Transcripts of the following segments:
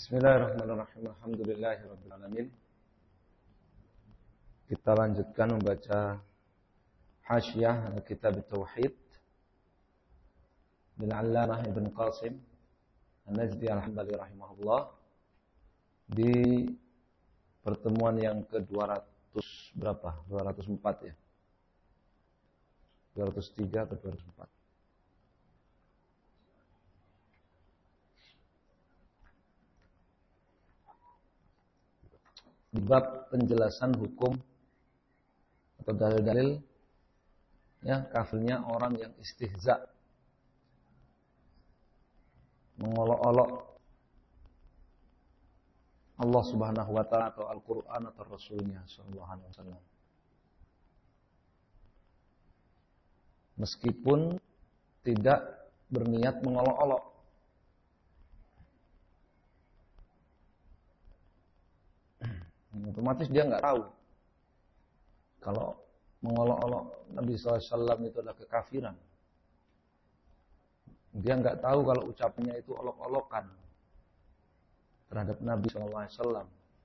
Bismillahirrahmanirrahim. Alhamdulillahirabbil alamin. Kita lanjutkan membaca Hasyiah Kitab Tauhid bil Allamah Ibn Qasim An-Najdi Al-Hambali rahimahullah di pertemuan yang ke-200 berapa? 204 ya. 203 atau 204. Di bab penjelasan hukum atau dalil-dalil ya kafirnya orang yang istihza, mengolok-olok Allah Subhanahu wa taala atau Al-Qur'an atau Rasulnya sallallahu alaihi wasallam. Meskipun tidak berniat mengolok-olok. Otomatis dia nggak tahu kalau mengolok-olok Nabi SAW itu adalah kekafiran. Dia nggak tahu kalau ucapannya itu olok-olokan terhadap Nabi SAW.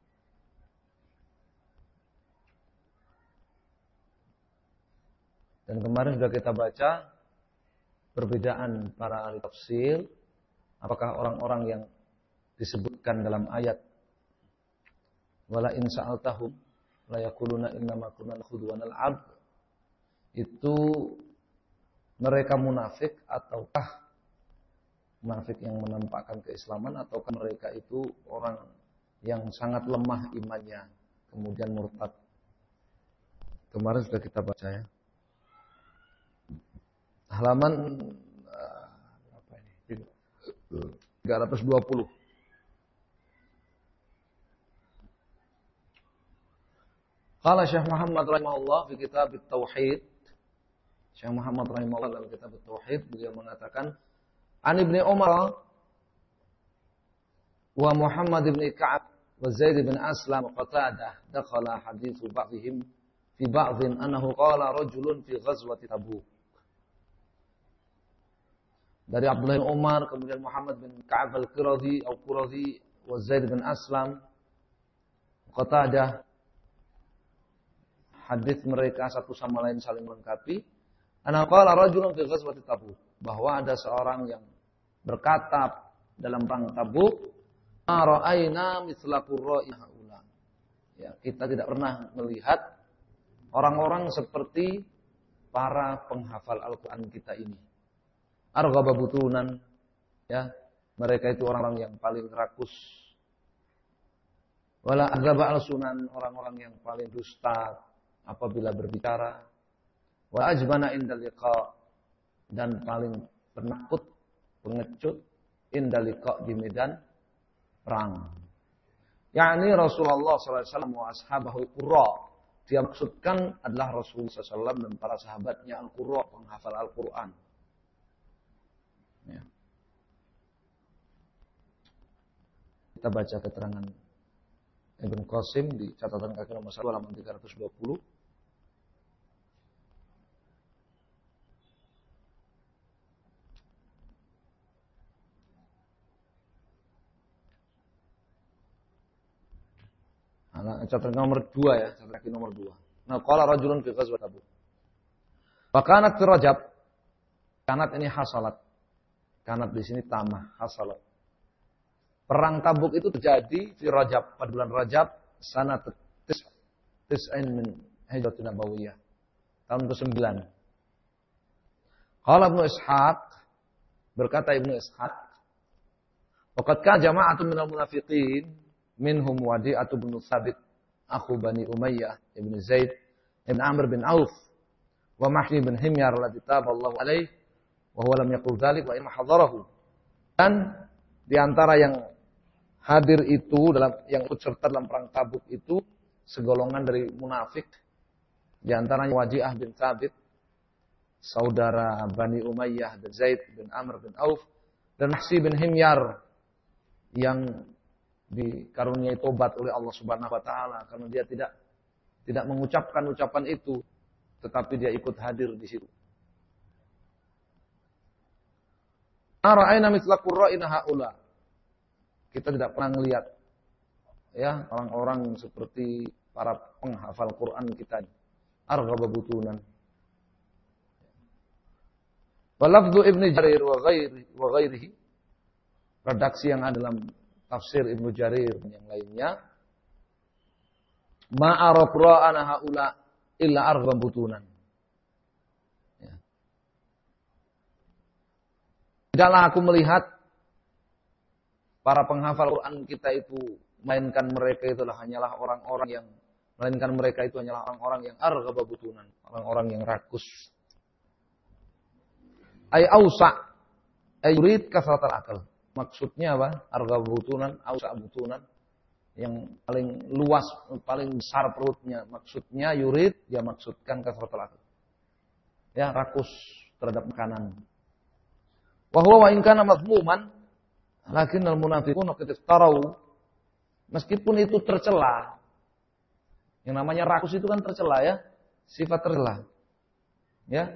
Dan kemarin sudah kita baca perbedaan para ahli tafsir, apakah orang-orang yang disebutkan dalam ayat wala in sa'altahum la yaquluna innama kunna nakhudhu wa nal'ab, itu mereka munafik ataukah munafik yang menampakkan keislaman, ataukah mereka itu orang yang sangat lemah imannya kemudian murtad. Kemarin sudah kita baca ya. Halaman apa ini? 320. Qala Syekh Muhammad rahimahullah fi kitab Tauhid. Syekh Muhammad rahimahullah dalam kitab Tauhid beliau mengatakan An Ibnu Umar wa Muhammad bin Ka'ab wa Zaid bin Aslam Qatadah dakhala hadithu ba'dihim fi ba'dhin annahu qala rajulun fi ghazwati Tabuk. Dari Abdullah bin Umar, kemudian Muhammad bin Ka'ab al-Qurazi atau Qurazi wa Zaid bin Aslam Qatadah. Hadis mereka satu sama lain saling melengkapi. Ana qala rajulun fi ghazwati Tabuk, bahwa ada seorang yang berkata dalam perang Tabuk, "Ra'aina mithla qurra'i haula." Ya, kita tidak pernah melihat orang-orang seperti para penghafal Al-Qur'an kita ini. Arghaba butunan, ya, mereka itu orang-orang yang paling rakus. Wala adzaba al-sunan, orang-orang yang paling dusta apabila berbicara, wa ajbana indal liqa, dan paling penakut, pengecut indal liqa di medan perang. Yakni Rasulullah SAW wa ashabahu qurra. Dia maksudkan adalah Rasulullah SAW dan para sahabatnya al-qurra, penghafal Al-Quran. Ya. Kita baca keterangan Ibn Qasim di catatan kaki nomor 1 halaman 320. Catatan nomor 2 ya, catatan kaki nomor 2. Nah, qala rajulun fi ghazwati Tabuk. Wa kanat fi Rajab. Kanat ini hasalat. Kanat di sini tamah, hasalat. Perang Tabuk itu terjadi di Rajab, pada bulan Rajab sanat tis'in min Hijratin Nabawiyah, tahun ke-9. Qala Ibnu Ishaq, berkata Ibnu Ishaq, waqad kana jama'atun minal munafiqin minhum Wadi'atu bin Thabit akhu Bani Umayyah ibn Zaid ibn Amr bin Auf wa Mahdi bin Himyar alladhi taballahu alaihi wa huwa lam yaqul dzalik wa in hadarahu. Dan di antara yang hadir itu dalam yang ikut serta dalam perang Tabuk itu segolongan dari munafik, di antaranya Wadi'ah bin Thabit, saudara Bani Umayyah dan Zaid bin Amr bin Auf, dan Mahdi bin Himyar yang dikaruniai tobat oleh Allah Subhanahu wa taala karena dia tidak mengucapkan ucapan itu, tetapi dia ikut hadir di situ. Ara'ayna mithla qurra'ina haula. kita tidak pernah melihat ya orang-orang seperti para penghafal Quran kita arghaba butunan. Walafdu Ibnu Jarir wa ghairihi, redaksi yang ada dalam tafsir Ibnu Jarir dan yang lainnya, ma'ara qura'ana haula illa arghaba butunan. Ya. Tidaklah aku melihat para penghafal Quran kita itu melainkan mereka hanyalah orang-orang yang arghaba butunan, orang-orang yang rakus. Ay ausa, ay yurid kasratal akal. Maksudnya apa? Arghaba butunan, ausa butunan, yang paling luas, paling besar perutnya. Maksudnya yurid, dia maksudkan kasratal akal. Ya, rakus terhadap makanan. Wa huwa wa in kana mazmuman, lakinnal munafiquna qad iftarau. Meskipun itu tercela. Yang namanya rakus itu kan tercela ya, sifat tercela. Ya.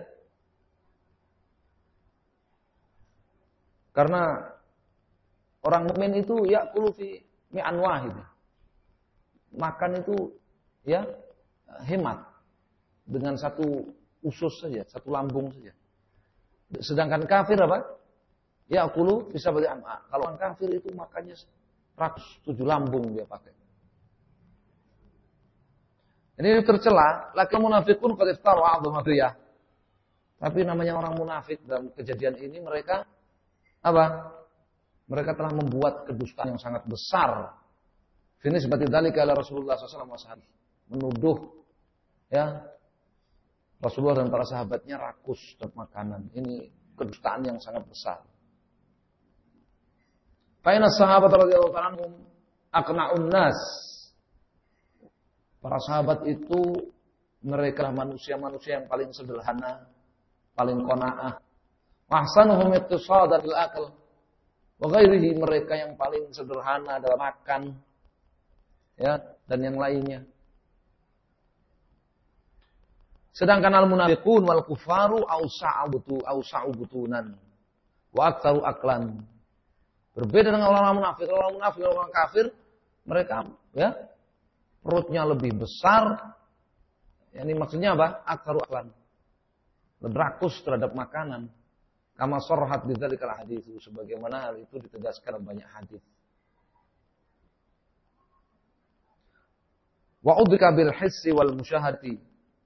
Karena orang mukmin itu ya'kulu fi mi'an wahid. Makan itu ya hemat dengan satu usus saja, satu lambung saja. Sedangkan kafir apa? Ya'kulu bisa bagi am'a. Kalau orang kafir itu makannya 107 lambung dia pakai. Ini tercela, laki munafiqun qad iftaru 'azama riyah. Tapi namanya orang munafik dalam kejadian ini mereka apa? Mereka telah membuat kedustaan yang sangat besar. Ini seperti dzalika ala Rasulullah sallallahu alaihi wasallam, menuduh ya Rasulullah dan para sahabatnya rakus terhadap makanan. Ini kedustaan yang sangat besar. Fa inna sahabat radhiyallahu anhum aqna'un nas. Para sahabat itu mereka manusia-manusia yang paling sederhana, paling qanaah. Ahsanuhum iqtisadan bil akal. Wa ghairihi, mereka yang paling sederhana dalam makan. Ya, dan yang lainnya. Sedangkan al-munafiqun wal kufaru awsa'u butunan wa aktsaru aklan. Berbeda dengan orang munafik, orang kafir, mereka ya perutnya lebih besar. Ini maksudnya apa? Aktsaru aklan. Lebih rakus terhadap makanan. Kama sarhat bidzalikal hadis, sebagaimana hal itu ditegaskan dalam banyak hadis. Wa udhika bil hissi wal musyahati.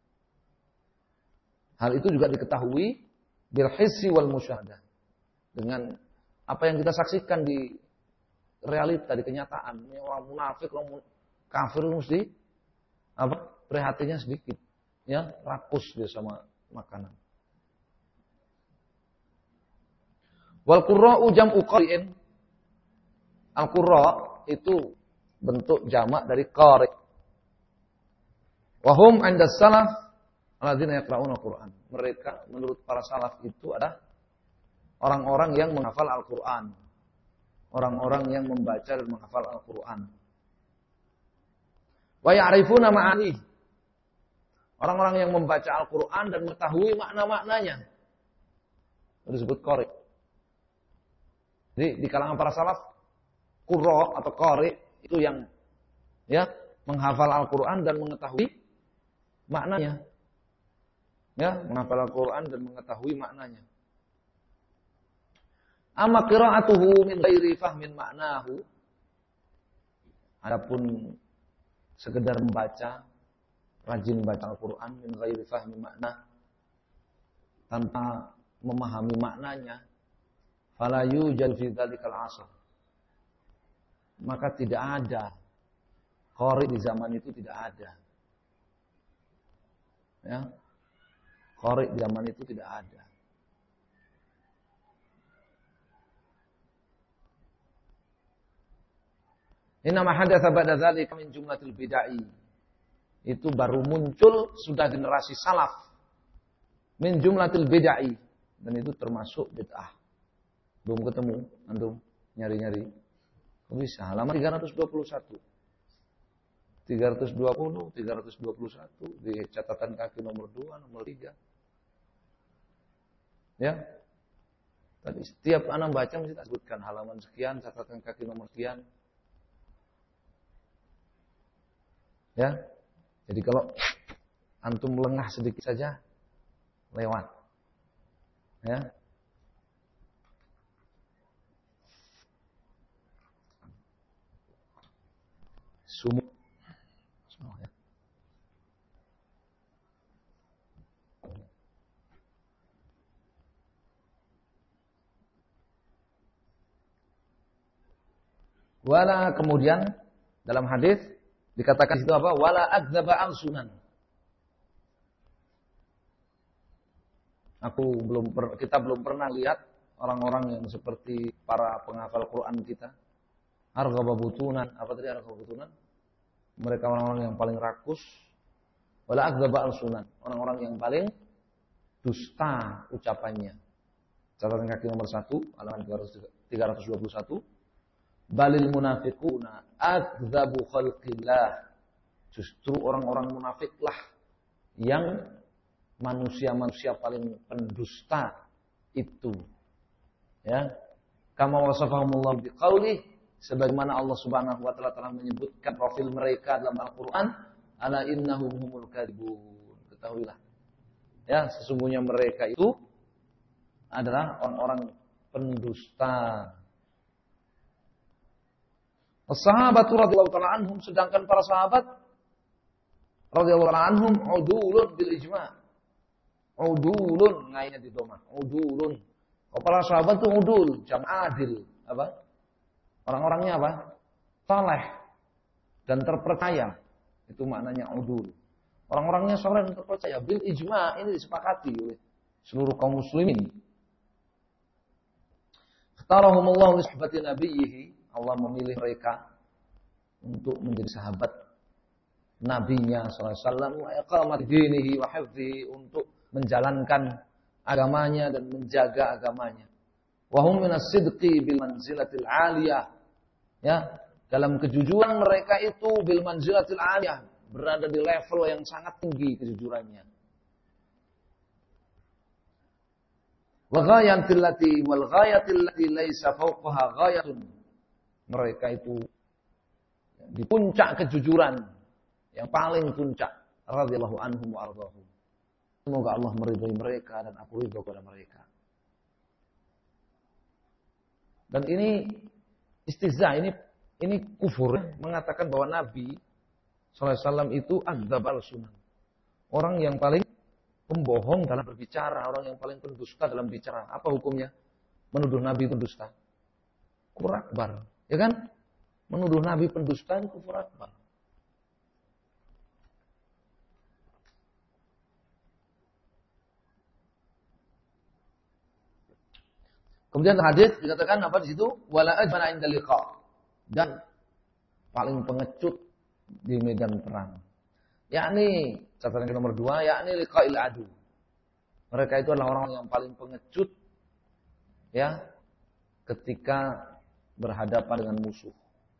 Hal itu juga diketahui bil hissi wal musyahadah. Dengan apa yang kita saksikan di realita, di kenyataan. Ini orang munafik, orang kafir mesti apa? Prihatinnya sedikit. Ya, rakus dia sama makanan. Wal qurra'u jam'u qari'in. Al-qurra itu bentuk jamak dari qari'. Wa hum 'inda salaf alladzina yaqra'una al-Qur'an. Mereka menurut para salaf itu adalah orang-orang yang menghafal Al-Qur'an. Orang-orang yang membaca dan menghafal Al-Qur'an. Wa ya'rifuna ma'ani. Orang-orang yang membaca Al-Qur'an dan mengetahui makna-maknanya. Itu disebut qari'. Jadi di kalangan para salaf, qurra atau qari itu yang ya menghafal Al-Qur'an dan mengetahui maknanya. Ya, menghafal Al-Qur'an dan mengetahui maknanya. Amma qira'atuhu min ghairi fahmin ma'nahu. Adapun sekedar membaca, rajin baca Al-Qur'an min ghairi fahmin makna, tanpa memahami maknanya, fala yujad fi dzalikal 'asr. Maka tidak ada qari di zaman itu, tidak ada. Ya. Qari di zaman itu tidak ada. Inna ma hadatsa ba'da dzalika min jumlatil bid'ah. Itu baru muncul sudah generasi salaf. Min jumlatil bid'ah, dan itu termasuk bid'ah. Belum ketemu, antum nyari-nyari. Kok bisa? Halaman 321. 320, 321 di catatan kaki nomor 2, nomor 3. Ya. Tadi setiap anak baca mesti tak sebutkan halaman sekian, catatan kaki nomor sekian. Ya. Jadi kalau antum lengah sedikit saja lewat. Ya. Sumuk. Ya. Wala kemudian dalam hadis dikatakan itu apa? Wala adzaba al-sunan. Kita belum pernah lihat orang-orang yang seperti para penghafal Quran kita. Arghaba butunan, apa tadi arghaba butunan? Mereka orang-orang yang paling rakus. Wala adzaba al-sunan, orang-orang yang paling dusta ucapannya. Catatan kaki nomor 1, halaman 321. Balil munafiquna adzzabu khalqillah. Justru orang-orang munafiklah yang manusia-manusia paling pendusta itu. Ya. Kama wasafahumullah biqaulih, sebagaimana Allah Subhanahu wa taala telah menyebutkan profil mereka dalam Al-Qur'an, ala innahum humul kadzibun. Ketahuilah. Ya, sesungguhnya mereka itu adalah orang-orang pendusta. As-sahabatu radhiyallahu ta'ala anhum, sedangkan para sahabat radhiyallahu ta'ala anhum udulun bil ijma'. Udulun ngainya di doma. Udulun. Kalau para sahabat itu udul, jam adil, apa? Orang-orangnya apa? Saleh dan terpercaya. Itu maknanya udul. Orang-orangnya saleh dan terpercaya. Bil ijma', ini disepakati oleh seluruh kaum muslimin. Ikhtarahumullahu li suhbati nabiyhi. Allah memilih mereka untuk menjadi sahabat nabinya sallallahu alaihi wasallam, wa iqamati dinihi wa hifdhihi, untuk menjalankan agamanya dan menjaga agamanya. Wa hum minas sidqi bil manzilatil aliyah. Ya, dalam kejujuran mereka itu bil manzilatil aliyah, berada di level yang sangat tinggi kejujurannya. Wa ghayatil lati wal ghayatil lati laisa fawqaha ghayatun. Mereka itu di puncak kejujuran, yang paling puncak, radhiyallahu anhum wa ardhahum. Semoga Allah meridhai mereka dan aku ridho kepada mereka. Dan ini istihza, ini kufur, mengatakan bahwa Nabi SAW itu adzabal sunan. Orang yang paling pembohong dalam berbicara, orang yang paling pendusta dalam bicara. Apa hukumnya? Menuduh Nabi pendusta. Kufur akbar. Ya kan? Menuduh Nabi pendusta itu kufur akbar. Kemudian hadis dikatakan apa di situ? Wala ajmana inda liqa. Dan paling pengecut di medan perang. Yakni catatan nomor 2, yakni liqa'il adu. Mereka itu adalah orang yang paling pengecut ya ketika berhadapan dengan musuh.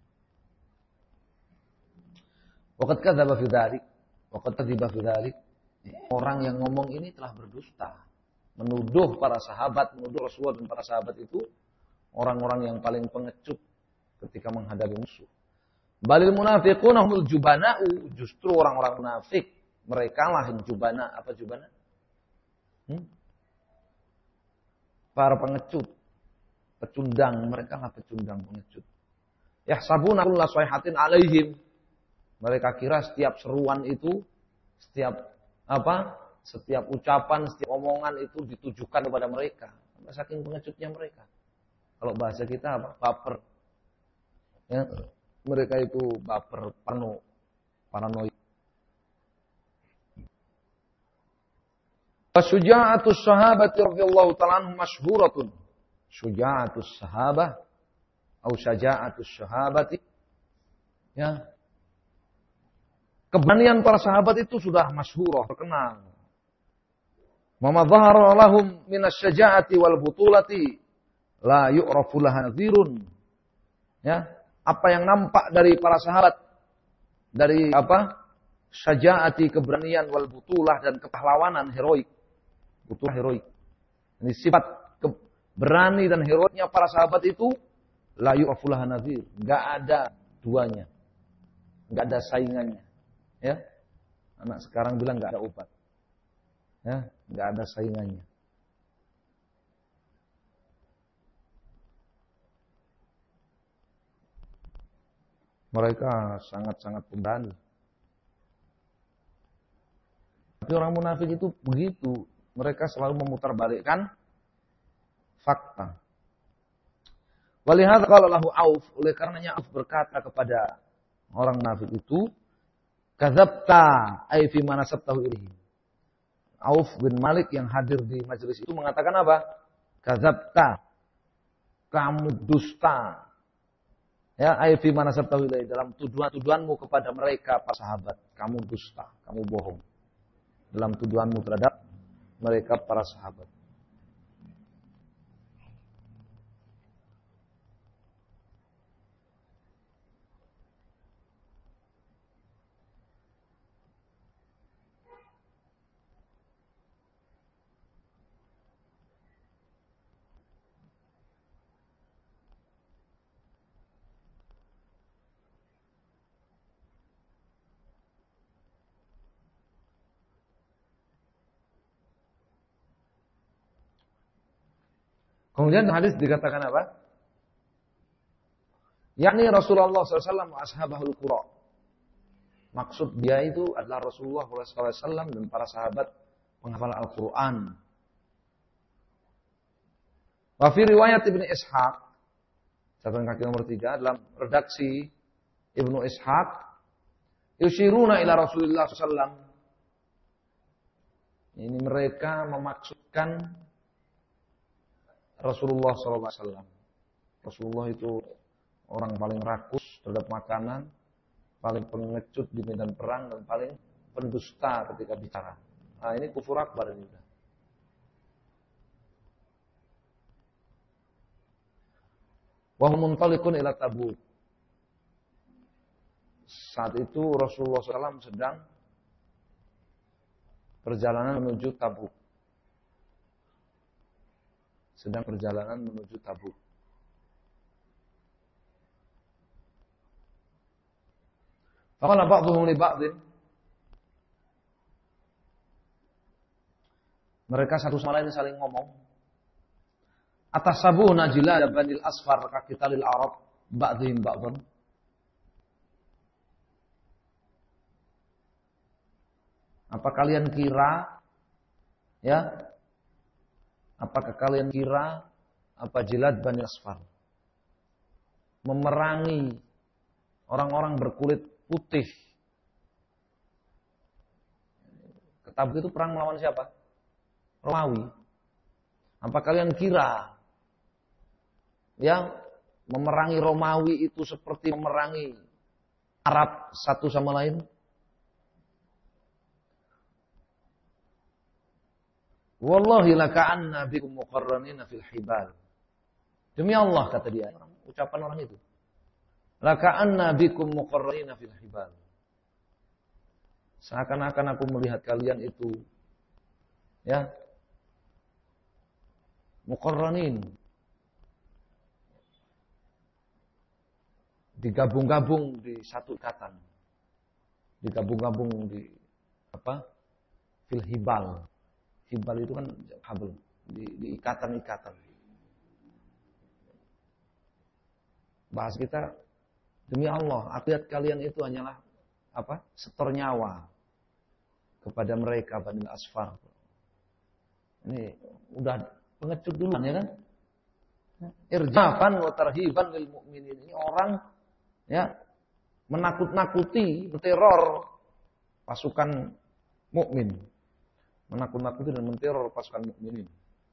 Waqad kadzaba fi dzalik, waqad kadziba fi dzalik. Orang yang ngomong ini telah berdusta, menuduh para sahabat, menuduh Rasulullah dan para sahabat itu orang-orang yang paling pengecut ketika menghadapi musuh. Balil munafiquna humul jubana'u, justru orang-orang munafik mereka lah yang jubana. Apa jubana? Para pengecut. Pecundang, mereka lah pecundang pengecut. Yahsabuna kulla sayhatin alaihim. Mereka kira setiap seruan itu, setiap ucapan, setiap omongan itu ditujukan kepada mereka. Saking pengecutnya mereka. Kalau bahasa kita apa? Baper. Ya, mereka itu baper, paranoid. Syuja'atus sahabati radhiyallahu ta'ala anhum masyhuratun. Syuja'atus sahabah atau syaja'atus sahabati, ya, keberanian para sahabat itu sudah masyhurah, terkenal. Mama dhahara lahum minasyaja'ati wal butulati la yu'rafu laha nadhirun. Ya, apa yang nampak dari para sahabat dari apa? Syaja'ati, keberanian, wal butulah, dan kepahlawanan heroik. Butulah heroik. Ini sifat berani dan heroiknya para sahabat itu la yu'afulah nadhir, enggak ada duanya. Enggak ada saingannya. Ya. Anak sekarang bilang enggak ada obat. Ya, enggak ada saingannya. Mereka sangat-sangat pemberani. Tapi orang munafik itu begitu. Mereka selalu memutarbalikkan fakta. Walihada qala lahu Auf, oleh karenanya Auf berkata kepada orang munafik itu, kadzabta ay fi ma nasabtahu ilaihi. Auf bin Malik yang hadir di majelis itu mengatakan apa? Kadzabta. Kamu dusta. Ya, ay fi ma nasabtahu ilaihi, dalam tuduhan-tuduhanmu kepada mereka para sahabat, kamu dusta, kamu bohong. Dalam tuduhanmu terhadap mereka para sahabat. Kemudian hadis dikatakan apa? Yakni Rasulullah SAW wa ashabahul qura. Maksud dia itu adalah Rasulullah SAW dan para sahabat penghafal Al-Quran. Wa fi riwayat Ibnu Ishaq, catatan kaki nomor 3 dalam redaksi Ibnu Ishaq, yushiruna ila Rasulullah SAW. Ini mereka memaksudkan Rasulullah SAW. Rasulullah itu orang paling rakus terhadap makanan, paling pengecut di medan perang, dan paling pendusta ketika bicara. Nah, ini kufur akbar ini. Wa hum muntaliqun ila Tabuk. Saat itu Rasulullah SAW sedang perjalanan menuju Tabuk. Sedang perjalanan menuju Tabuk. Faqala ba'dhum li ba'dhin. Mereka satu sama lain saling ngomong. Atasabuna jilad banil asfar ka qitalil arab ba'dhim ba'dhan. Apa kalian kira, ya, apakah kalian kira apa Jilad Bani Asfar memerangi orang-orang berkulit putih? Ke Tabuk itu perang melawan siapa? Romawi. Apa kalian kira, ya, memerangi Romawi itu seperti memerangi Arab satu sama lain? Wallahi laka'anna bikum muqarranina fil hibal. Demi Allah, kata dia, ucapan orang itu. Laka'anna bikum muqarranina fil hibal. Seakan-akan aku melihat kalian itu, ya, muqarranin, digabung-gabung di satu ikatan. Digabung-gabung di apa? Fil hibal. Hibal itu kan habl, di ikatan-ikatan. Bahas kita, demi Allah, aku lihat kalian itu hanyalah apa? Setor nyawa kepada mereka Bani Asfar. Ini udah pengecut duluan, ya kan? Irjafan wa tarhiban lil mu'minin. Ini orang, ya, menakut-nakuti, menteror pasukan mukmin. Menakut-nakuti dan menteror pasukan mukminin.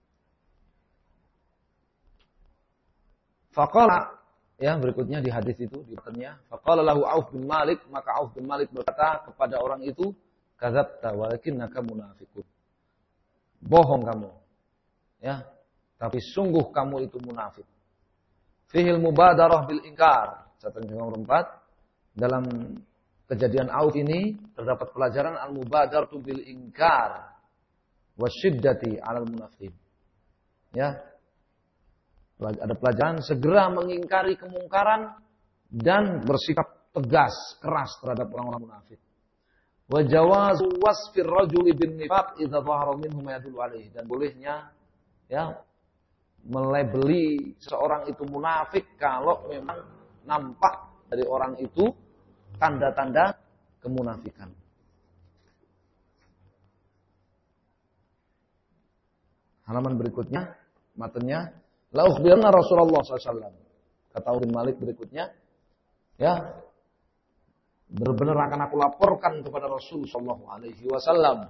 Faqala, ya, berikutnya di hadis itu di matanya, faqala lahu Auf bin Malik, maka Auf bin Malik berkata kepada orang itu, kadzabta walakinnaka munafiqun. Bohong kamu. Ya, tapi sungguh kamu itu munafik. Fihil mubadarah bil inkar. Catatan nomor 4, dalam kejadian Auf ini terdapat pelajaran al-mubadaratu bil inkar wasyiddati 'alal munafiqin. Ya. Ada pelajaran segera mengingkari kemungkaran dan bersikap tegas, keras terhadap orang-orang munafik. Wa jawazu wasfir rajuli bin nifaq idza dhahara minhu ma yadullu alaihi, dan bolehnya ya melabeli seseorang itu munafik kalau memang nampak dari orang itu tanda-tanda kemunafikan. Halaman berikutnya, matanya, la ukhbirna Rasulullah SAW. Kata Bin Malik berikutnya, ya, benar-benar akan aku laporkan kepada Rasul Sallallahu Alaihi Wasallam.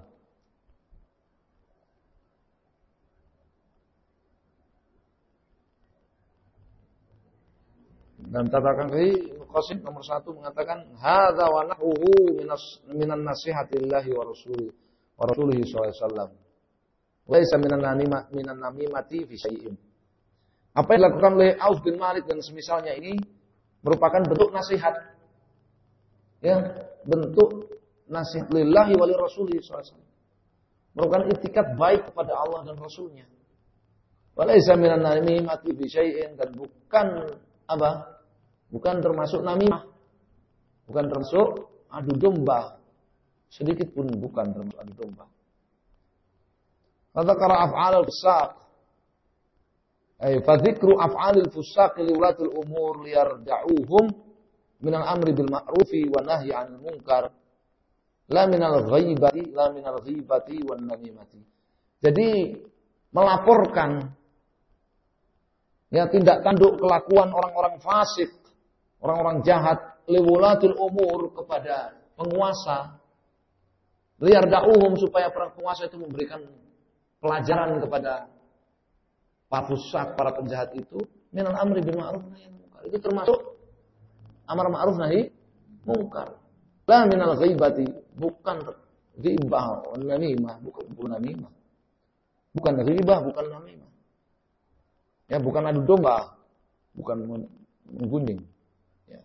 Dan tatakan kali Qasim nomor 1 mengatakan, hadza wa nahwuhu minan nasihatillahi wa rasulihi sallallahu alaihi wasallam. Laisa minan namimati fi syai'in. Apa yang dilakukan oleh Auf bin Malik dan semisalnya ini merupakan bentuk nasihat. Ya, bentuk nasihat lillahi wa li rasulihi sallallahu alaihi wasallam. Merupakan itikat baik kepada Allah dan Rasulnya. Wa laisa minan namimati fi syai'in, dan bukan apa? Bukan termasuk namimah. Bukan termasuk adu domba. Sedikit pun bukan termasuk adu domba. Fadzakara af'alal fusaq. Ay fadzikru af'alil fusaq li ulatil umur liyarda'uhum minal amri bil ma'rufi wa nahyi 'anil munkar. La minal ghibati wan namimati. Jadi melaporkan ya tindak tanduk kelakuan orang-orang fasik, orang-orang jahat, liwulatul umur kepada penguasa, liyarda'uhum supaya para penguasa itu memberikan pelajaran kepada para fusak, para penjahat itu, minal amri bil ma'ruf nahi 'anil munkar. Itu termasuk amar ma'ruf nahi munkar. La minal ghibati, bukan ghibah, namimah, bukan namimah. Bukan ghibah, bukan namimah. Ya, bukan adu domba, bukan menggunjing. Ya.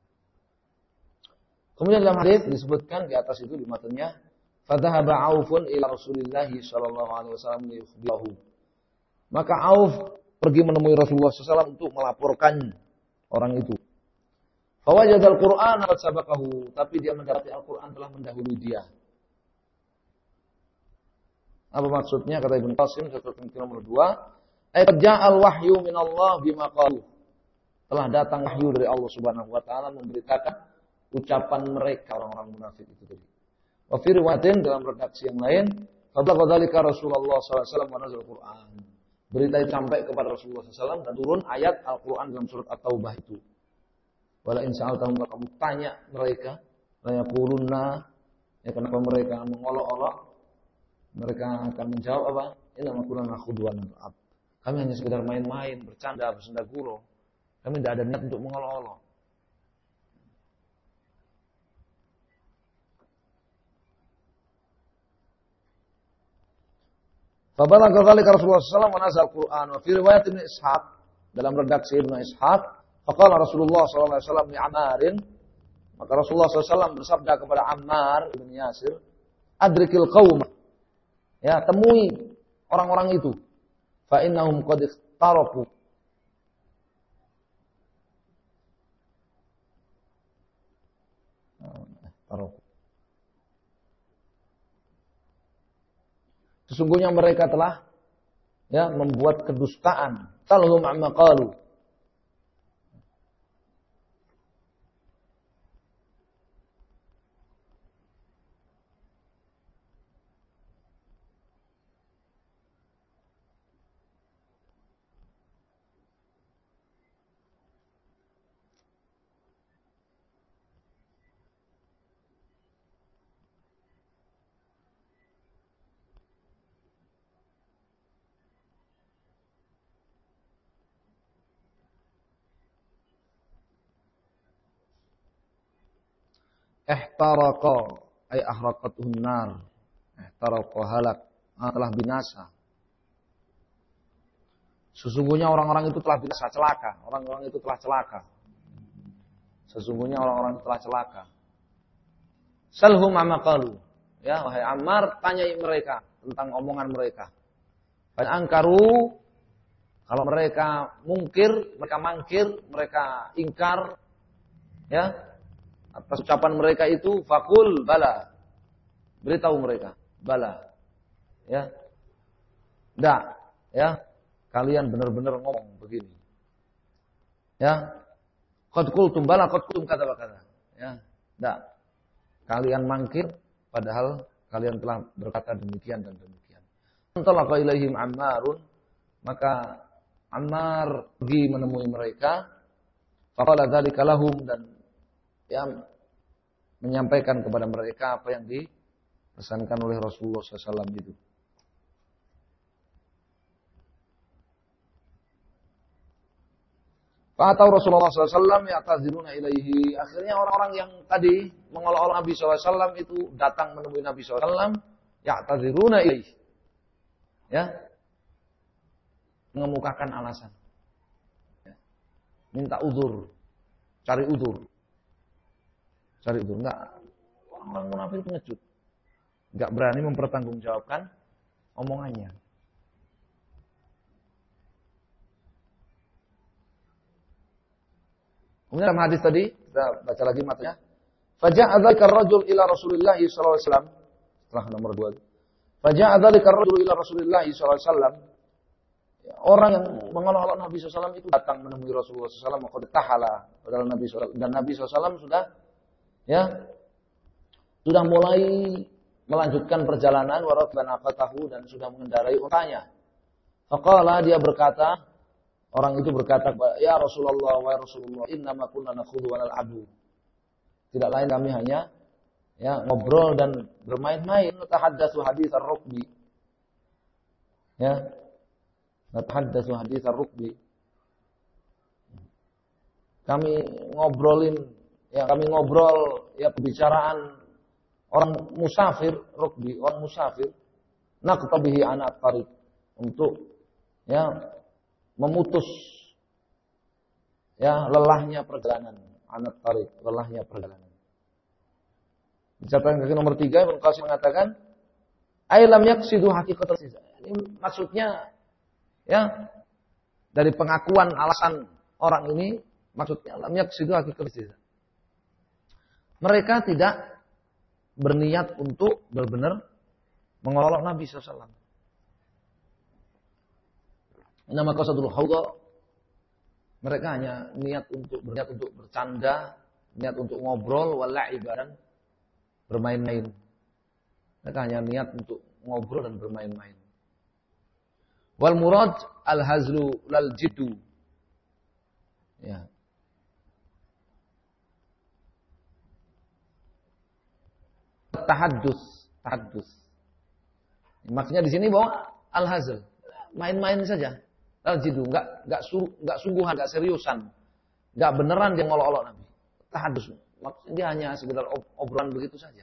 Kemudian dalam hadis disebutkan di atas itu di matanya, fadhahaba Aufun ila Rasulillah sallallahu alaihi wasallam liyukhbirahu. Maka Auf pergi menemui Rasulullah SAW untuk melaporkan orang itu. Fawajadal Qur'an qad sabaqahu, tapi dia mendapati Al-Qur'an telah mendahului dia. Apa maksudnya? Kata Ibnu Qasim catatan nomor 2, ayat ja'al wahyu minallah bima qalu. Telah datang wahyu dari Allah Subhanahu wa taala memberitakan ucapan mereka orang-orang munafik itu tadi. Wa fi riwayatin, dalam redaksi yang lain, fadlaqad dzalika Rasulullah sallallahu alaihi wasallam wa nazal Qur'an. Berita itu sampai kepada Rasulullah SAW dan turun ayat Al-Qur'an dalam surat At-Taubah itu. Wala in sa'altahum, kamu tanya mereka, la yaqulunna, ya kenapa mereka mengolok-olok? Mereka akan menjawab apa? Inna ma kunna nakhudhu wa nal'ab. Kami hanya sekedar main-main, bercanda, bersenda gurau. Kami tidak ada niat untuk mengolok-olok. Fabalagha dzalika Rasulullah sallallahu alaihi wasallam wa nazal Qur'an. Wa fi riwayat Ibnu Ishaq, dalam redaksi Ibnu Ishaq, faqala Rasulullah sallallahu alaihi wasallam li Ammarin, maka Rasulullah sallallahu alaihi wasallam bersabda kepada Ammar bin Yasir, adrikil qaum, ya, temui orang-orang itu, fa innahum qad ikhtarafu. Sesungguhnya mereka telah ya membuat kedustaan. Talhum amma qalu. Ihtaraqa ay ahraqatuhun nar. Ihtaraqa halak, telah binasa. Sesungguhnya orang-orang itu telah binasa, celaka. Orang-orang itu telah celaka. Sesungguhnya orang-orang itu telah celaka. Salhum amma qalu. Ya, wahai Ammar, tanyai mereka tentang omongan mereka. Fa angkaru, Kalau mereka mungkir, mereka mangkir, mereka ingkar, ya, atas ucapan mereka itu, fakul bala. Beritahu mereka, bala. Ya. Enggak, ya. Kalian benar-benar ngomong begini. Ya. Qad qultum bala, qad qultum kata-kata. Ya. Enggak. Kalian mangkir padahal kalian telah berkata demikian dan demikian. Antalaqa ilaihim Ammarun, maka Ammar pergi menemui mereka, faqala dzalika lahum, dan ya menyampaikan kepada mereka apa yang dipesankan oleh Rasulullah SAW itu. Fa'atau Rasulullah SAW ya'taziruna ilaihi. Akhirnya orang-orang yang tadi mengolok-olok Nabi SAW itu datang menemui Nabi SAW, ya'taziruna ilaihi. Ya, mengemukakan alasan. Ya. Minta udzur, cari udzur. Cari udzur. Enggak, orang-orang munafik itu ngecut. Enggak berani mempertanggungjawabkan omongannya. Kemudian dalam hadis tadi, kita baca lagi matanya. Faja'a dzalika ar-rajul ila Rasulillah sallallahu alaihi wasallam. Setelah nomor 2. Faja'a dzalika ar-rajul ila Rasulillah sallallahu alaihi wasallam. Orang yang mengolok-olok Nabi SAW itu datang menemui Rasulullah SAW, maka tahala padahal Nabi SAW, dan Nabi SAW sudah mulai melanjutkan perjalanan waratban aqatahu, dan sudah mengendarai untanya. Faqala, dia berkata, orang itu berkata, ya Rasulullah, wa Rasulullah, innama kunna nakhudhu wa nal'abu. Tidak lain kami hanya ngobrol dan bermain-main, natahaddatsu hadits ar-rukbi. Ya. Natahaddatsu hadits ar-rukbi. Kami ngobrol pembicaraan orang musafir, rukbi, orang musafir, naqtabihi ana at-tariq, untuk memutus lelahnya perjalanan, ana at-tariq, lelahnya perjalanan. Di catatan kaki nomor 3 Ibnu Qasim mengatakan, ailam yaqsidu haqiqatal istihza. Ini maksudnya dari pengakuan alasan orang ini, maksudnya lam yaqsidu haqiqatal istihza. Mereka tidak berniat untuk benar-benar mengolok Nabi SAW. Nama qasadul hawdha, mereka hanya berniat untuk bercanda, niat untuk ngobrol, wala'ib, dan bermain-main. Mereka hanya niat untuk ngobrol dan bermain-main. Wal murad al-hazlu lal jiddu. Ya. Tahaddus. Maksudnya di sini bahwa al-hazl, main-main saja. Al-jiddu, enggak sungguhan, enggak seriusan. Enggak beneran dia ngolok-olok Nabi. Tahaddus. Maksudnya dia hanya sekedar obrolan begitu saja.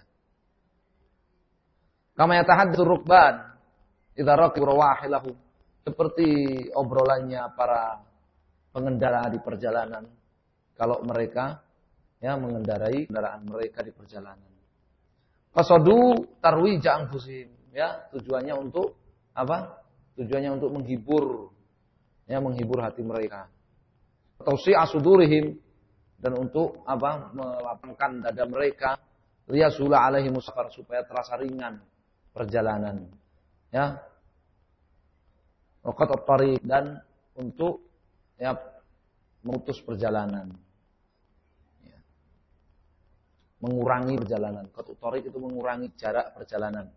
Kama yatahaddatsu rukban idza raqibu rawahilahu. Seperti obrolannya para pengendara di perjalanan kalau mereka mengendarai kendaraan mereka di perjalanan. Qasadu tarwija anfusihim, tujuannya untuk apa? Tujuannya untuk menghibur hati mereka. Tausi'a sudurihim, dan untuk melapangkan dada mereka, liyasula alaihim safar, supaya terasa ringan perjalanan. Waqat at-tariq, dan untuk memutus perjalanan. Mengurangi perjalanan. Qat at-tariq itu mengurangi jarak perjalanan.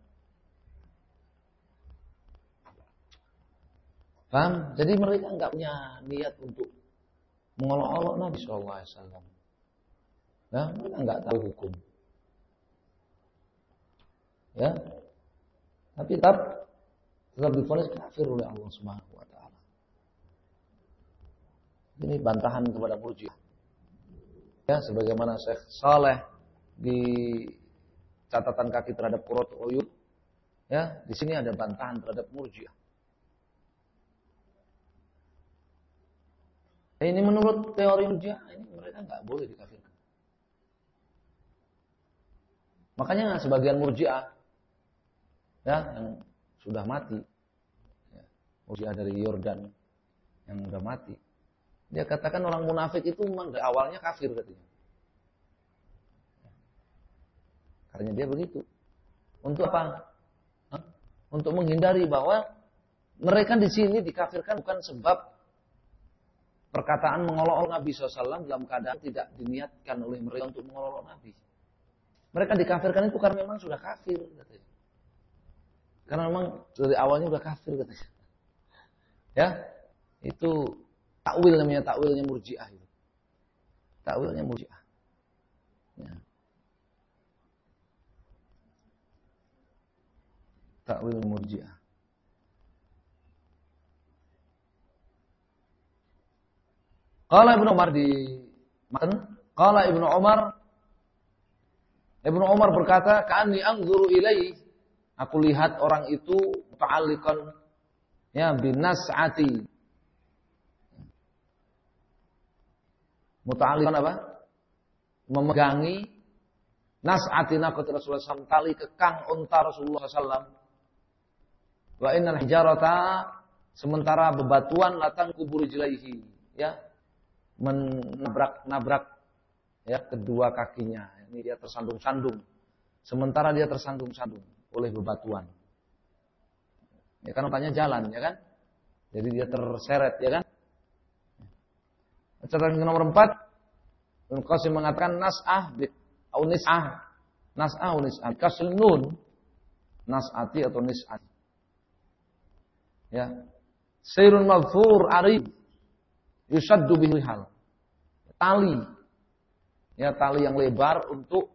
Paham? Jadi mereka enggak punya niat untuk mengolok-olok Nabi SAW. Mereka enggak tahu hukum. Tapi tetap divonis kafir oleh Allah Subhanahu wa taala. Ini bantahan kepada Murji'ah. Sebagaimana Syekh Saleh di catatan kaki terhadap Qurrat Uyun, di sini ada bantahan terhadap Murji'ah. Ini menurut teori Murji'ah, ini mereka enggak boleh dikafirkan. Makanya sebagian Murji'ah yang sudah mati, Murji'ah dari Yordan, yang udah mati. Dia katakan orang munafik itu memang dari awalnya kafir katanya. Karena dia begitu. Untuk apa? Untuk menghindari bahwa mereka di sini dikafirkan bukan sebab perkataan mengolok-olok Nabi SAW dalam keadaan tidak diniatkan oleh mereka untuk mengolok Nabi. Mereka dikafirkan itu karena memang sudah kafir katanya. Karena memang dari awalnya sudah kafir katanya. Ya, itu takwil namanya, takwilnya Murji'ah itu. Takwilnya Murji'ah. Ya. Takwil Murji'ah. Qala Ibnu Umar di matan, qala Ibnu Umar berkata, "Ka'anni anzuru ilaihi." Aku lihat orang itu muta'alliqan ya binas'ati. Muta'alliqan apa? Memegangi nas'ati naqati Rasulullah SAW, tali kekang unta Rasulullah SAW. Wa innal hijarata, sementara bebatuan latang kubur jilaihi, ya, menabrak ya kedua kakinya. Ini dia tersandung-sandung. Sementara dia tersandung-sandung oleh bebatuan. Ya kan umpamanya jalan, ya kan? Jadi dia terseret, ya kan? Catatan nomor 4, Ibnu Qasim mengatakan nas'ah atau nis'ah. Nas'ah atau nis'ah. Kasr nun, nas'ati atau nis'ah. Ya. Sayrun madhfur arib yusaddu bihi hal. Tali. Ya, tali yang lebar untuk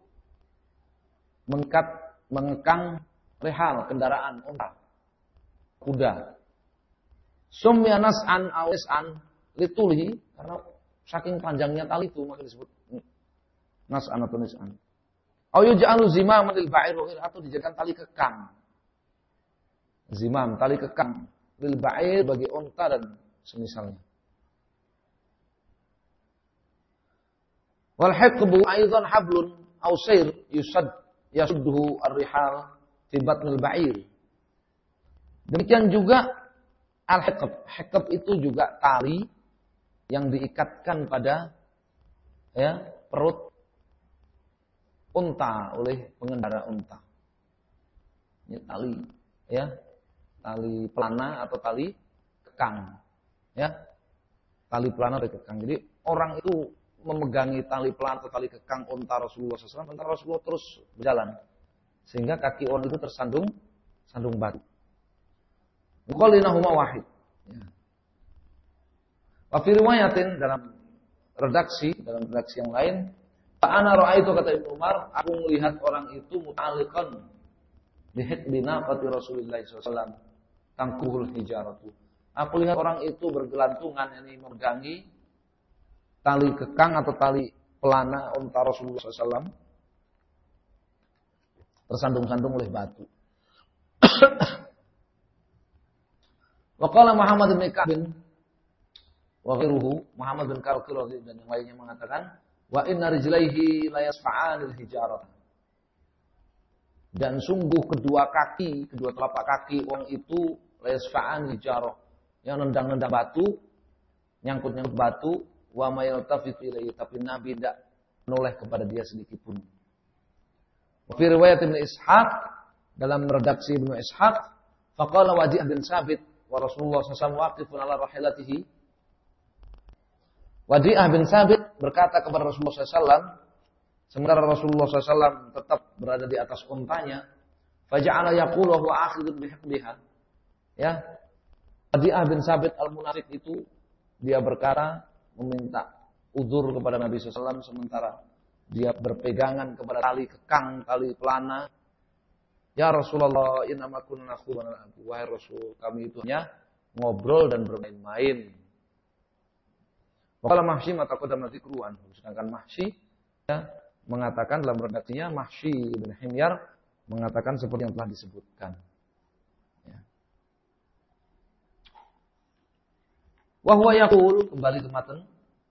mengekang rihal kendaraan unta, kuda. Sumya nas'an aw nis'an litulhi, karena saking panjangnya tali itu maka disebut nas'an atau nis'an. Aw yuj'alu zimaman lil ba'ir, atau dijadikan tali kekang. Zimam, tali kekang lil ba'ir bagi unta dan semisalnya. Wal hiqbu aidan hablun aw sayr yasudduhu ar-rihal fi batnil ba'ir. Demikian juga al-hiqb. Hiqb itu juga tali yang diikatkan pada ya perut unta oleh pengendara unta. Ini tali, ya, tali pelana atau tali kekang, ya, tali pelana atau kekang. Jadi orang itu memegangi tali pelana atau tali kekang unta Rasulullah SAW, unta Rasulullah terus berjalan sehingga kaki orang itu tersandung batu. Muqallinahuma wahid. Ya. Wa fi riwayatin, dalam redaksi yang lain, ana ra'aitu, kata Ibnu Umar, aku melihat orang itu muta'alliqan bi naqati Rasulullah SAW, tangkuhul hijaratu. Aku lihat orang itu bergelantungan, yakni memegangi tali kekang atau tali pelana unta Rasulullah SAW, tersandung-sandung oleh batu. Waqala Muhammad bin Ka'b wa ghairuhu, Muhammad bin Ka'b dan yang lainnya mengatakan, wa inna rijlaihi la yasfa'anil hijarah. Dan sungguh kedua telapak kaki orang itu la yasfa'anil hijarah, yang nendang-nendang batu, nyangkut-nyangkut batu. Wa ma yaltafitu ilaihi, tapi Nabi tidak menoleh kepada dia sedikit pun. Wa fi riwayat Ibnu Ishaq, dalam redaksi Ibnu Ishaq, faqala Wadi' bin Sabit wa Rasulullah SAW waqifun ala rahilatihi. Wadi' bin Sabit berkata kepada Rasulullah SAW, sementara Rasulullah SAW tetap berada di atas untanya, faja'ala yaqulu huwa akhidun bihiqbiha. Ya, Wadi' bin Sabit al-Munafiq itu dia berkata, meminta uzur kepada Nabi SAW sementara dia berpegangan kepada tali kekang, tali pelana. Ya Rasulullah, innama kunna nakhudu wa nal'ab. Wahai Rasul, kami itu hanya ngobrol dan bermain-main. Waqala Mahsy maka qadama dzikru anhu. Sedangkan Mahsy ya, mengatakan dalam redaksinya, Mahsy bin Himyar mengatakan seperti yang telah disebutkan. Ya. Wa huwa yaqul, kembali ke matan.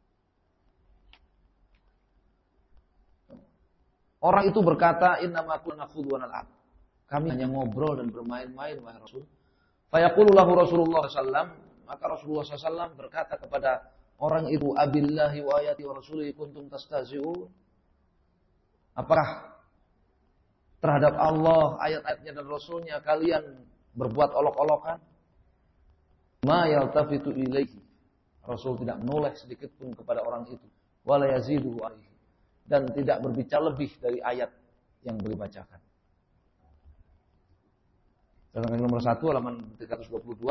Orang itu berkata, innama kunna nakhudu wa nal'ab. Kami hanya ngobrol dan bermain-main, wahai Rasul. Fa yaqulu lahu Rasulullah sallallahu alaihi wasallam, Maka Rasulullah SAW berkata kepada orang itu, abillahi wa ayati wa rasulihi kuntum tastahzi'un. Apakah terhadap Allah, ayat-ayatnya dan Rasulnya kalian berbuat olok-olokan? Ma yaltafitu ilaihi. Rasul tidak menoleh sedikit pun kepada orang itu. Wala yaziduhu alaihi. Dan tidak berbicara lebih dari ayat yang beliau bacakan. Dalam nomor 1 halaman 322,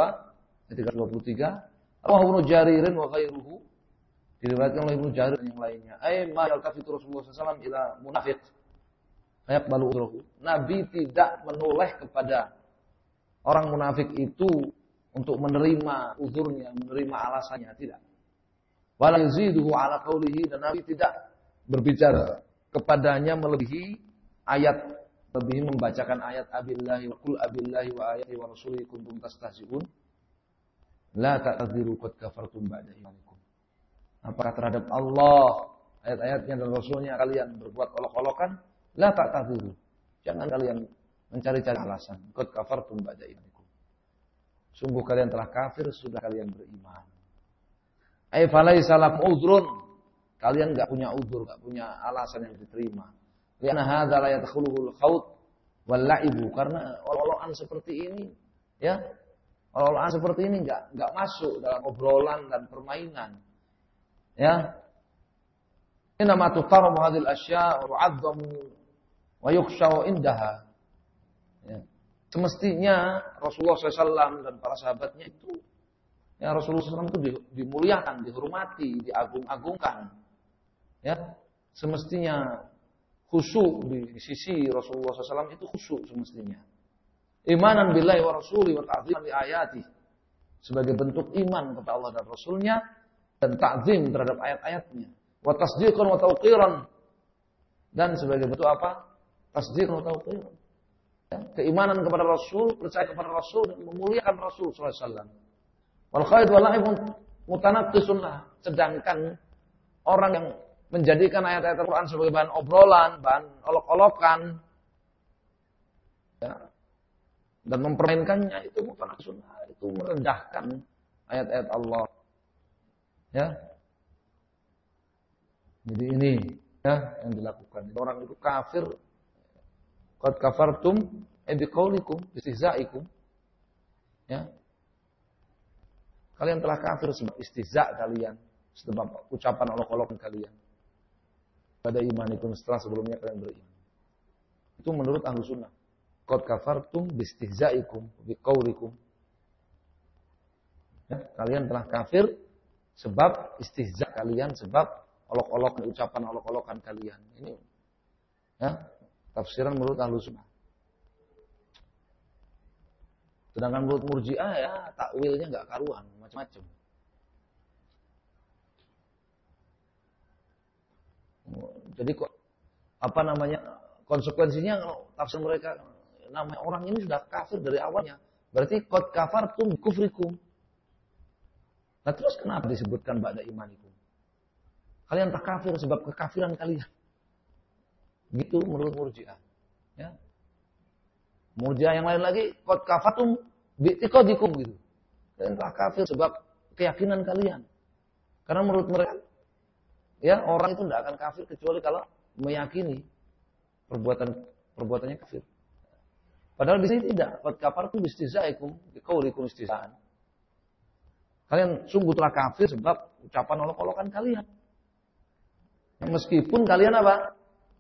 323, Rawahu Ibnu Jaririn wa ghairuhu. Diriwayatkan oleh Ibnu Jarir dan yang lainnya. Ai ma yaltafitu Rasulullah SAW ila munafiq. Yaqbalu udhruhu. Nabi tidak menoleh kepada orang munafik itu untuk menerima uzurnya, menerima alasannya, tidak. Wala yaziduhu ala qawlihi, dan Nabi tidak berbicara kepadanya melebihi ayat, lebih membacakan ayat abillahi wa qul abillahi wa ayati wa rasulihi kuntum tastahzi'un la ta'tadziru qad kafartum ba'da imanikum. Apakah terhadap Allah, ayat-ayatnya dan Rasulnya kalian berbuat olok-olokan? La ta'tadziru. Jangan kalian mencari-cari alasan. Qad kafartum ba'da imanikum. Sungguh kalian telah kafir sudah kalian beriman. Ai falaisa lakum udhrun. Kalian enggak punya udzur, enggak punya alasan yang diterima. Lianna hadza la yadkhuluhul khawt wal la'ibu, karena olok-olokan seperti ini, ya. Olok-olokan seperti ini enggak masuk dalam obrolan dan permainan. Ya. Inna ma tuqarrabu hadhil asya' wa 'azzamu wa yukhshaw indaha. Ya. Semestinya Rasulullah SAW dan para sahabatnya itu, ya, Rasulullah SAW itu dimuliakan, dihormati, diagung-agungkan. Ya, semestinya khusyuk di sisi Rasulullah SAW itu khusyuk semestinya. Imanan billahi wa rasuli wa ta'ziman li ayati, sebagai bentuk iman kepada Allah dan Rasulnya dan ta'zim terhadap ayat-ayatnya. Wa tasdiqan wa tauqiran, dan sebagai bentuk apa? Tasdiqan wa tauqiran. Ya, keimanan kepada Rasul, percaya kepada Rasul dan memuliakan Rasul sallallahu alaihi wasallam. Wal khaid wal la'ib mutanaqqisun. Sedangkan orang yang menjadikan ayat-ayat Al-Qur'an sebagai bahan obrolan, bahan olok-olokan, ya, dan mempermainkannya, itu mutanaqqisun, itu merendahkan ayat-ayat Allah. Ya. Jadi ini, ya, yang dilakukan. Orang itu kafir. Qad kafartum biqaulikum istihza'ikum. Ya. Kalian telah kafir sebab istihza' kalian, sebab ucapan olok-olokan kalian. Pada imanikum, setelah sebelumnya kalian beriman. Itu menurut ahlu sunnah. Qad kafartum bistihza'ikum biqaulikum. Ya, kalian telah kafir sebab istihza' kalian, sebab olok-olokan, ucapan olok-olokan kalian. Ini, ya, tafsiran menurut ahlu sunnah. Sedangkan menurut murji'ah, ya, takwilnya nggak karuan, macam-macam. Jadi kok apa namanya, konsekuensinya kalau tafsir mereka, namanya orang ini sudah kafir dari awalnya, berarti qad kafartum kufrikum. Nah, terus kenapa disebutkan ba'da imanikum? Kalian tak kafir sebab kekafiran kalian. Gitu menurut murji'ah. Ya. Murji'ah yang lain lagi, qad kafartum bi'tiqadikum, gitu. Kalian telah kafir sebab keyakinan kalian. Karena menurut mereka, ya, orang itu tidak akan kafir kecuali kalau meyakini perbuatannya kafir. Padahal di sini tidak. Qad kafartum bistihza'ikum biqaulikum istihza'an. Kalian sungguh telah kafir sebab ucapan olok-olokan kalian. Meskipun kalian apa?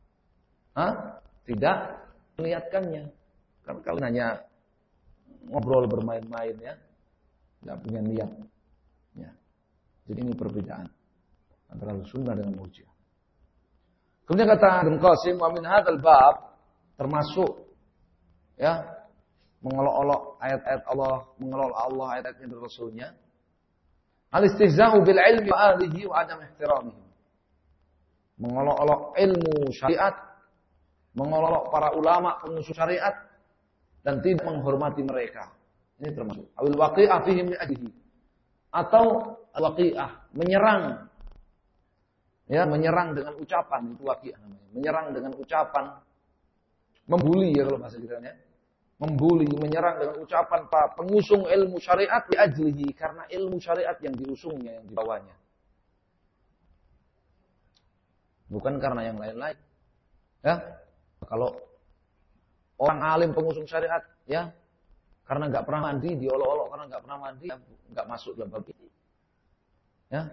Tidak meniatkannya. Karena kalian hanya ngobrol bermain-main, ya, tidak punya niat. Ya. Jadi ini perbedaan antara sunnah dengan murji'ah. Kemudian kata Ibnu Qasim, wa min hadzal bab, termasuk, ya, mengolok-olok ayat-ayat Allah, mengolok Allah ayat-ayatnya dan Rasulnya, al-istihza'u bil ilmi wa ahlihi wa adam ihtiramihim. Mengolok-olok ilmu syariat, mengolok para ulama pengusus syariat, dan tidak menghormati mereka. Ini termasuk. Awil waqi'ah fihim li'ajhi. Atau waqi'ah, menyerang. Ya, menyerang dengan ucapan, itu waqi'ah namanya. Menyerang dengan ucapan, membuli, ya kalau bahasa kita, ya. membuli, menyerang dengan ucapan para pengusung ilmu syariat di ajlihi, karena ilmu syariat yang diusungnya, yang dibawanya. Bukan karena yang lain-lain. Ya, kalau orang alim pengusung syariat, ya, karena nggak pernah mandi, diolok-olok karena nggak pernah mandi, nggak masuk dalam bab ini. Ya.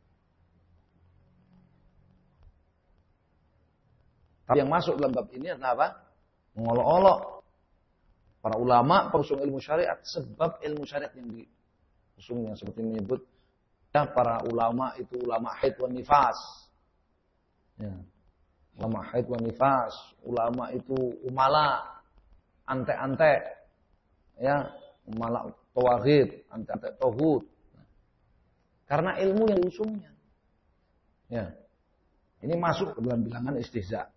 Tapi yang masuk dalam bab ini adalah apa? Mengolok-olok para ulama pengusung ilmu syariat, sebab ilmu syariat yang diusungnya seperti menyebut ya, para ulama itu ulama haid wan nifas. Ya. Ulama haid wan nifas, ulama itu umala, ante-ante, ya, umala tawaghid, ante-ante tauhid. Karena ilmu yang diusungnya. Ya. Ini masuk ke dalam bilangan istihza.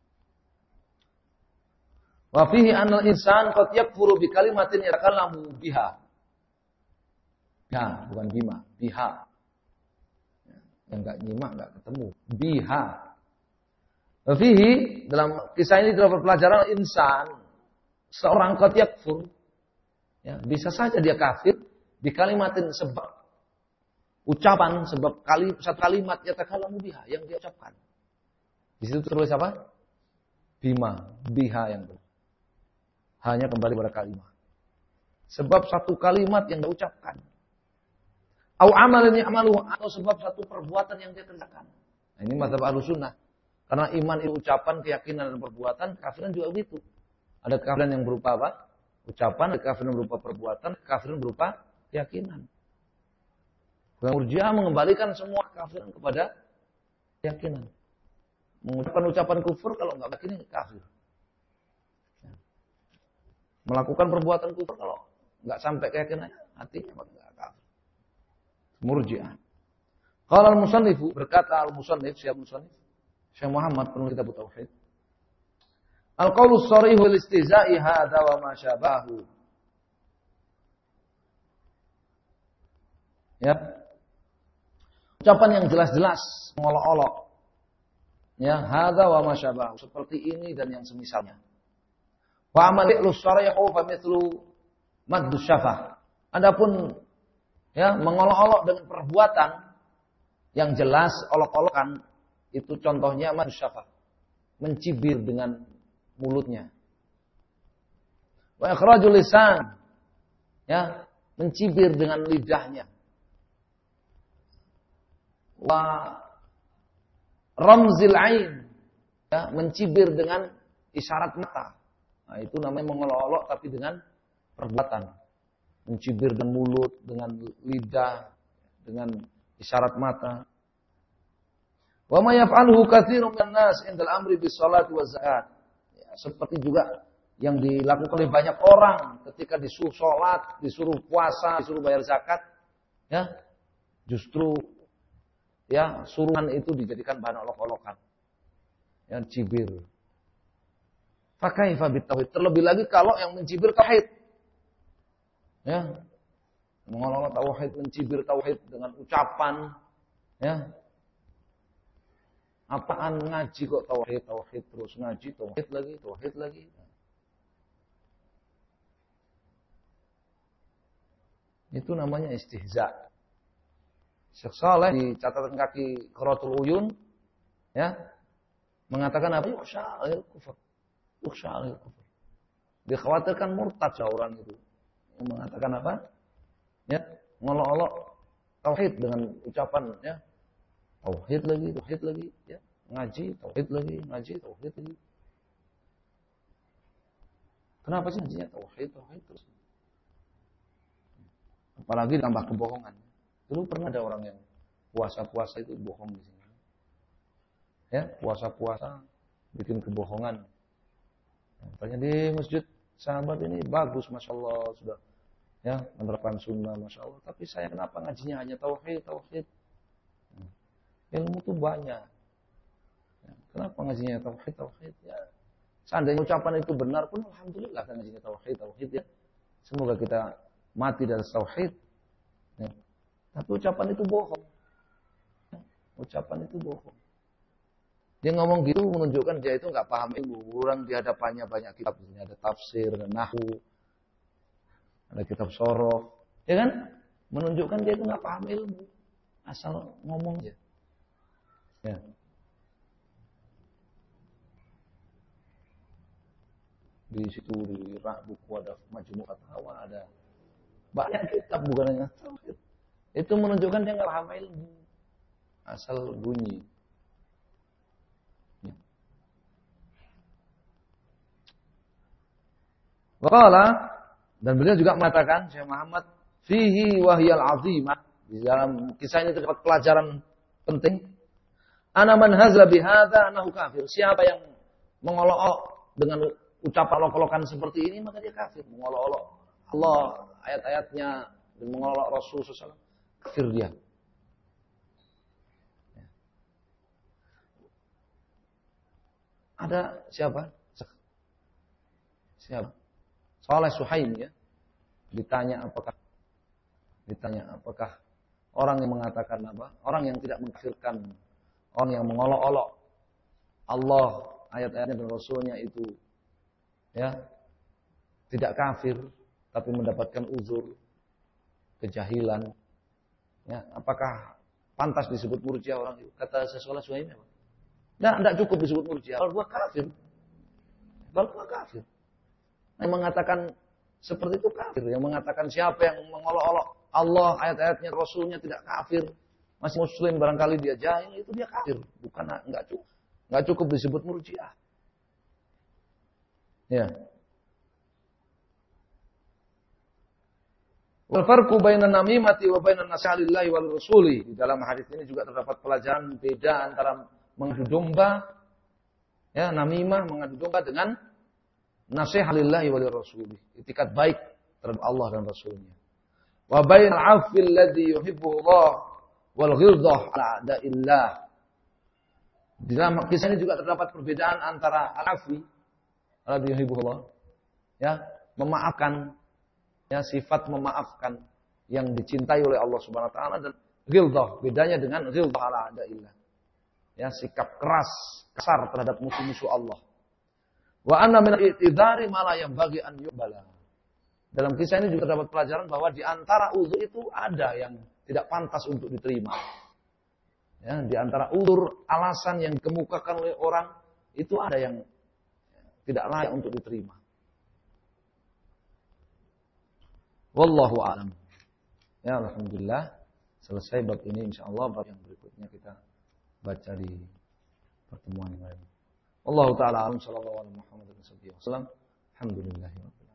Wa fihi anal insan qad yakfuru bi kalimatin yatakallamu biha. Ya, bukan bima, biha. Yang enggak nyimak enggak ketemu. Biha. Wa fihi dalam kisah ini terdapat pelajaran insan seorang qad yakfur. Ya, bisa saja dia kafir di kalimatin sebab ucapan, sebab satu kalimat yatakallamu biha yang dia ucapkan. Di situ tertulis apa? Bima, biha yang itu. Hanya kembali pada kalimat. Sebab satu kalimat yang dia ucapkan. Au amalin ya'maluhu, atau sebab satu perbuatan yang dia kerjakan. Nah, ini mazhab Ahlussunnah. Karena iman itu ucapan, keyakinan dan perbuatan, kafiran juga begitu. Ada kafiran yang berupa apa? Ucapan, ada kafiran berupa perbuatan, kafiran berupa keyakinan. Murji'ah mengembalikan semua kafiran kepada keyakinan. Mengucapkan ucapan kufur kalau enggak yakin kafir. Melakukan perbuatan kufur kalau enggak sampai keyakinannya, hatinya enggak kafir. Murji'ah. Qala al-musannifu, berkata al-musannif, Syekh Muhammad penulis kitab tauhid. Al-qaulu as-sharih wal istihza'i hadza wa ma syabahu. Ya. Ucapan yang jelas-jelas mengolok-olok. Ya, hadza wa ma syabahu, seperti ini dan yang semisalnya. Wa amali'lu syarihu fa mithlu maddus syafah. Adapun ya, mengolok-olok dengan perbuatan yang jelas, olok-olokan, itu contohnya maddus syafah. Mencibir dengan mulutnya. Wa ikhrajul lisan. Ya, mencibir dengan lidahnya. Wa ramzil ain. Ya, mencibir dengan isyarat mata. Nah, itu namanya mengolok-olok tapi dengan perbuatan. Mencibir dengan mulut, dengan lidah, dengan isyarat mata. Wa ma yaf'aluhu katsirun minan nas indal amri bis shalati waz zakat. Ya, seperti juga yang dilakukan oleh banyak orang ketika disuruh salat, disuruh puasa, disuruh bayar zakat, ya. Justru ya, suruhan itu dijadikan bahan olok-olokan. Yang cibir. Fakaifa bitauhid. Terlebih lagi kalau yang mencibir tauhid. Ya. Mengolok tauhid, mencibir tauhid dengan ucapan, ya. Apaan ngaji kok tauhid terus ngaji tauhid lagi. Itu namanya istihza. Syekh Saleh di catatan kaki Qurratul Uyun ya mengatakan apa? Yukhsha'il kufur. Dikhawatirkan murtad orang itu. Mengatakan apa? Ya, ngolok-olok tauhid dengan ucapan ya. Tauhid lagi, ya. Ngaji tauhid lagi. Kenapa sih ngajinya tauhid terus? Apalagi ditambah kebohongan. Dulu pernah ada orang yang puasa-puasa itu bohong di sini. Ya, puasa-puasa bikin kebohongan. Tanya di masjid sahabat ini bagus, masya Allah sudah ya menerapkan sunnah, masya Allah. Tapi saya kenapa ngajinya hanya tauhid? Ilmu itu banyak. Ya, kenapa ngajinya tauhid? Ya, seandainya ucapan itu benar pun, alhamdulillah kan ngajinya tauhid ya. Semoga kita mati dari tauhid. Ya. Tapi ucapan itu bohong. Ya, ucapan itu bohong. Dia ngomong gitu menunjukkan dia itu nggak paham ilmu. Orang di hadapannya banyak kitab, ada tafsir, ada nahwu, ada kitab sorof, ya kan? Menunjukkan dia itu nggak paham ilmu, asal ngomong aja. Ya. Di situ di rak buku ada Majmu' Fatawa, ada banyak kitab bukan hanya tauhid. Itu menunjukkan dia nggak paham ilmu, asal bunyi. Waqala, dan beliau juga mengatakan, Syekh Muhammad, fihi wahyal azimah, di dalam kisah ini terdapat pelajaran penting. Ana man hazla bihadza annahu kafir. Siapa yang mengolok-olok dengan ucapan olok-olokan seperti ini, maka dia kafir. Mengolok-olok Allah, ayat-ayatnya, dan mengolok Rasul SAW, kafir dia. Ada siapa? Siapa? Saleh Suhaimi ya. Ditanya apakah orang yang mengatakan apa? Orang yang tidak mengkafirkan, orang yang mengolok-olok Allah, ayat-ayatnya dan Rasulnya itu ya tidak kafir tapi mendapatkan uzur kejahilan. Ya, apakah pantas disebut murjiah orang itu? Kata Saleh Suhaimi apa? Nah, tidak cukup disebut murjiah. Kalau gua kafir. Yang mengatakan seperti itu kafir. Yang mengatakan siapa yang mengolok-olok Allah, ayat-ayatnya, Rasulnya tidak kafir. Masih muslim barangkali dia jahil, itu dia kafir. Bukan, enggak cukup disebut murjiah. Ya. Wal farqu bainan namimati wa bainan nasihatillahi wal rasuli. Di dalam hadis ini juga terdapat pelajaran beda antara mengadu domba, ya, namimah, mengadu domba dengan nasihat lillahi wa lirrasulih, itikat baik terhadap Allah dan Rasulnya. Wa bainal 'afwi alladhi yuhibbuhu Allah wal ghilzah 'ala a'da'illah. Di dalam kisah ini juga terdapat perbedaan antara al-'afwi alladhi yuhibbuhu Allah, ya, memaafkan, ya, sifat memaafkan yang dicintai oleh Allah Subhanahu wa taala, dan ghilzah, bedanya dengan ghilzah 'ala a'da'illah. Ya, sikap keras, kasar terhadap musuh-musuh Allah. Wa anna min al-i'tidari ma la yanbaghi an yuqbala. Dalam kisah ini juga terdapat pelajaran bahwa di antara uzur itu ada yang tidak pantas untuk diterima. Ya, di antara uzur, alasan yang dikemukakan oleh orang itu ada yang tidak layak untuk diterima. Wallahu a'lam. Ya, alhamdulillah selesai bab ini, insyaallah bab yang berikutnya kita baca di pertemuan yang lain. Allah Ta'ala alam sallallahu alaihi wa sallam. Alhamdulillah.